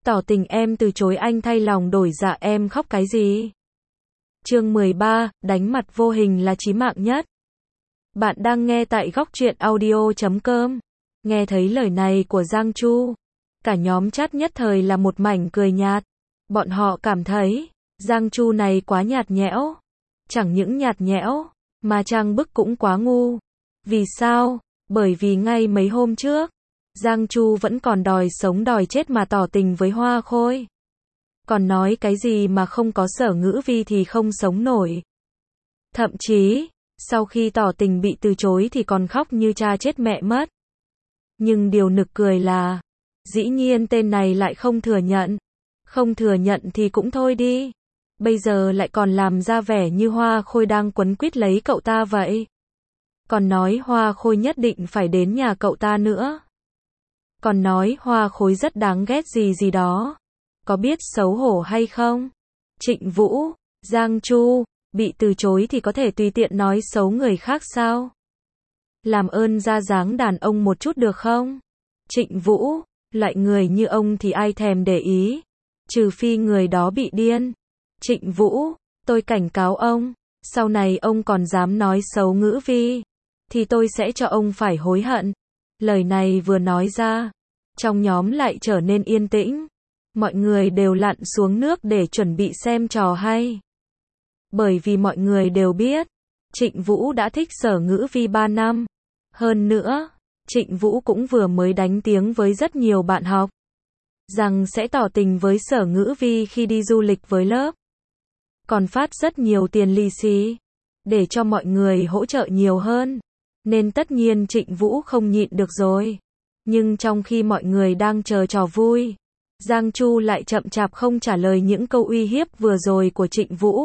Tỏ tình em từ chối anh thay lòng đổi dạ em khóc cái gì? Chương 13, đánh mặt vô hình là chí mạng nhất. Bạn đang nghe tại góc truyện audio.com. Nghe thấy lời này của Giang Chu, cả nhóm chat nhất thời là một mảnh cười nhạt. Bọn họ cảm thấy, Giang Chu này quá nhạt nhẽo. Chẳng những nhạt nhẽo, mà trang bức cũng quá ngu. Vì sao? Bởi vì ngay mấy hôm trước, Giang Chu vẫn còn đòi sống đòi chết mà tỏ tình với Hoa Khôi. Còn nói cái gì mà không có Sở Ngữ Vi thì không sống nổi. Thậm chí, sau khi tỏ tình bị từ chối thì còn khóc như cha chết mẹ mất. Nhưng điều nực cười là, dĩ nhiên tên này lại không thừa nhận. Không thừa nhận thì cũng thôi đi. Bây giờ lại còn làm ra vẻ như Hoa Khôi đang quấn quýt lấy cậu ta vậy. Còn nói Hoa Khôi nhất định phải đến nhà cậu ta nữa. Còn nói Hoa Khôi rất đáng ghét gì gì đó. Có biết xấu hổ hay không? Trịnh Vũ, Giang Chu, bị từ chối thì có thể tùy tiện nói xấu người khác sao? Làm ơn ra dáng đàn ông một chút được không? Trịnh Vũ, loại người như ông thì ai thèm để ý. Trừ phi người đó bị điên. Trịnh Vũ, tôi cảnh cáo ông, sau này ông còn dám nói xấu Ngữ Vi, thì tôi sẽ cho ông phải hối hận. Lời này vừa nói ra, trong nhóm lại trở nên yên tĩnh. Mọi người đều lặn xuống nước để chuẩn bị xem trò hay. Bởi vì mọi người đều biết, Trịnh Vũ đã thích Sở Ngữ Vi 3 năm. Hơn nữa, Trịnh Vũ cũng vừa mới đánh tiếng với rất nhiều bạn học, rằng sẽ tỏ tình với Sở Ngữ Vi khi đi du lịch với lớp. Còn phát rất nhiều tiền lì xì, để cho mọi người hỗ trợ nhiều hơn. Nên tất nhiên Trịnh Vũ không nhịn được rồi. Nhưng trong khi mọi người đang chờ trò vui, Giang Chu lại chậm chạp không trả lời những câu uy hiếp vừa rồi của Trịnh Vũ.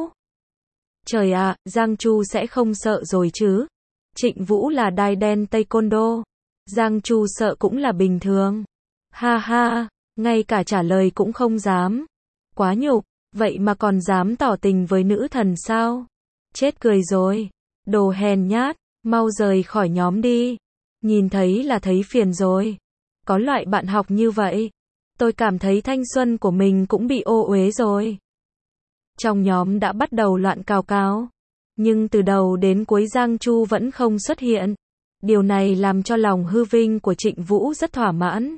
Trời ạ, Giang Chu sẽ không sợ rồi chứ? Trịnh Vũ là đai đen taekwondo. Giang Chu sợ cũng là bình thường. Ha ha, ngay cả trả lời cũng không dám. Quá nhục, vậy mà còn dám tỏ tình với nữ thần sao? Chết cười rồi. Đồ hèn nhát, mau rời khỏi nhóm đi. Nhìn thấy là thấy phiền rồi. Có loại bạn học như vậy, tôi cảm thấy thanh xuân của mình cũng bị ô uế rồi. Trong nhóm đã bắt đầu loạn cào cào. Nhưng từ đầu đến cuối Giang Chu vẫn không xuất hiện. Điều này làm cho lòng hư vinh của Trịnh Vũ rất thỏa mãn.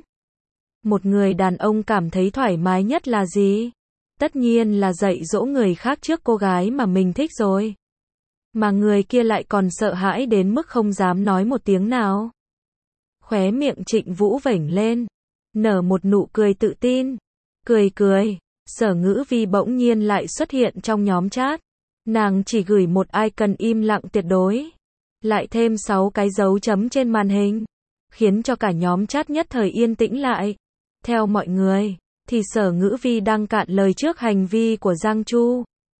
Một người đàn ông cảm thấy thoải mái nhất là gì? Tất nhiên là dạy dỗ người khác trước cô gái mà mình thích rồi. Mà người kia lại còn sợ hãi đến mức không dám nói một tiếng nào. Khóe miệng Trịnh Vũ vểnh lên, nở một nụ cười tự tin. Cười cười, Sở Ngữ Vi bỗng nhiên lại xuất hiện trong nhóm chat. Nàng chỉ gửi một icon im lặng tuyệt đối, lại thêm 6 cái dấu chấm trên màn hình, khiến cho cả nhóm chat nhất thời yên tĩnh lại. Theo mọi người, thì Sở Ngữ Vi đang cạn lời trước hành vi của Giang Chu.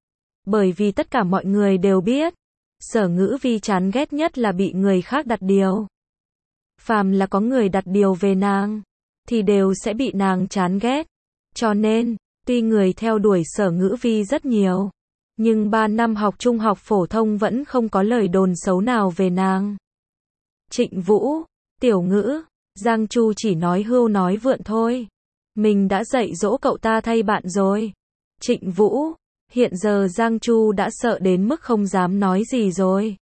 Bởi vì tất cả mọi người đều biết, Sở Ngữ Vi chán ghét nhất là bị người khác đặt điều. Phàm là có người đặt điều về nàng, thì đều sẽ bị nàng chán ghét. Cho nên, tuy người theo đuổi Sở Ngữ Vi rất nhiều, nhưng 3 năm học trung học phổ thông vẫn không có lời đồn xấu nào về nàng. Trịnh Vũ, Tiểu Ngữ, Giang Chu chỉ nói hưu nói vượn thôi. Mình đã dạy dỗ cậu ta thay bạn rồi. Trịnh Vũ, hiện giờ Giang Chu đã sợ đến mức không dám nói gì rồi.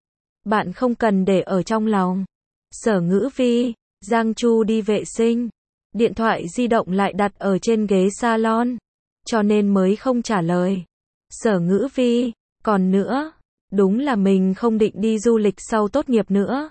Bạn không cần để ở trong lòng. Sở Ngữ Vi, Giang Chu đi vệ sinh. Điện thoại di động lại đặt ở trên ghế salon, cho nên mới không trả lời. Sở Ngữ Vi, còn nữa, đúng là mình không định đi du lịch sau tốt nghiệp nữa.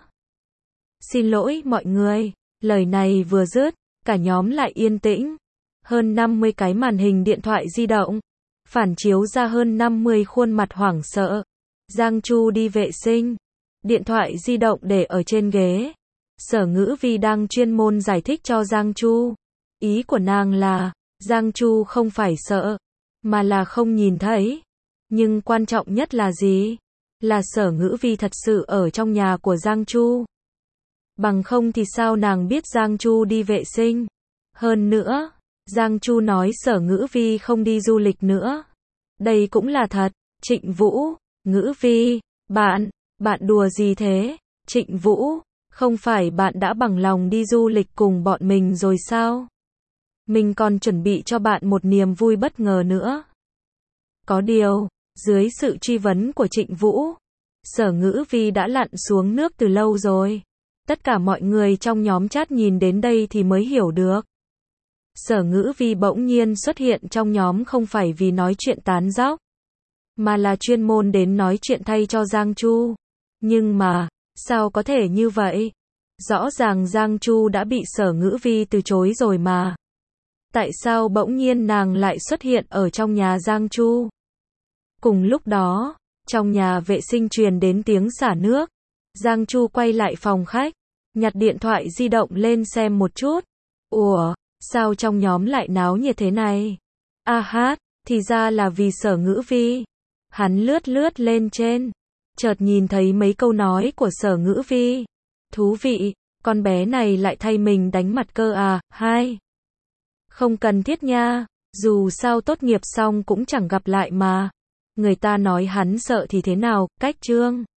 Xin lỗi mọi người, lời này vừa dứt, cả nhóm lại yên tĩnh. Hơn 50 cái màn hình điện thoại di động, phản chiếu ra hơn 50 khuôn mặt hoảng sợ. Giang Chu đi vệ sinh, điện thoại di động để ở trên ghế. Sở Ngữ Vi đang chuyên môn giải thích cho Giang Chu. Ý của nàng là, Giang Chu không phải sợ, mà là không nhìn thấy. Nhưng quan trọng nhất là gì? Là Sở Ngữ Vi thật sự ở trong nhà của Giang Chu. Bằng không thì sao nàng biết Giang Chu đi vệ sinh? Hơn nữa, Giang Chu nói Sở Ngữ Vi không đi du lịch nữa. Đây cũng là thật. Trịnh Vũ, Ngữ Vi, bạn đùa gì thế? Trịnh Vũ, không phải bạn đã bằng lòng đi du lịch cùng bọn mình rồi sao? Mình còn chuẩn bị cho bạn một niềm vui bất ngờ nữa. Có điều, dưới sự truy vấn của Trịnh Vũ, Sở Ngữ Vi đã lặn xuống nước từ lâu rồi. Tất cả mọi người trong nhóm chat nhìn đến đây thì mới hiểu được. Sở Ngữ Vi bỗng nhiên xuất hiện trong nhóm không phải vì nói chuyện tán dóc, mà là chuyên môn đến nói chuyện thay cho Giang Chu. Nhưng mà, sao có thể như vậy? Rõ ràng Giang Chu đã bị Sở Ngữ Vi từ chối rồi mà. Tại sao bỗng nhiên nàng lại xuất hiện ở trong nhà Giang Chu? Cùng lúc đó, trong nhà vệ sinh truyền đến tiếng xả nước. Giang Chu quay lại phòng khách, nhặt điện thoại di động lên xem một chút. Ủa, sao trong nhóm lại náo nhiệt thế này? A hát, thì ra là vì Sở Ngữ Vi. Hắn lướt lướt lên trên, chợt nhìn thấy mấy câu nói của Sở Ngữ Vi. Thú vị, con bé này lại thay mình đánh mặt cơ à? Hai, không cần thiết nha, dù sao tốt nghiệp xong cũng chẳng gặp lại mà. Người ta nói hắn sợ thì thế nào, cách chương.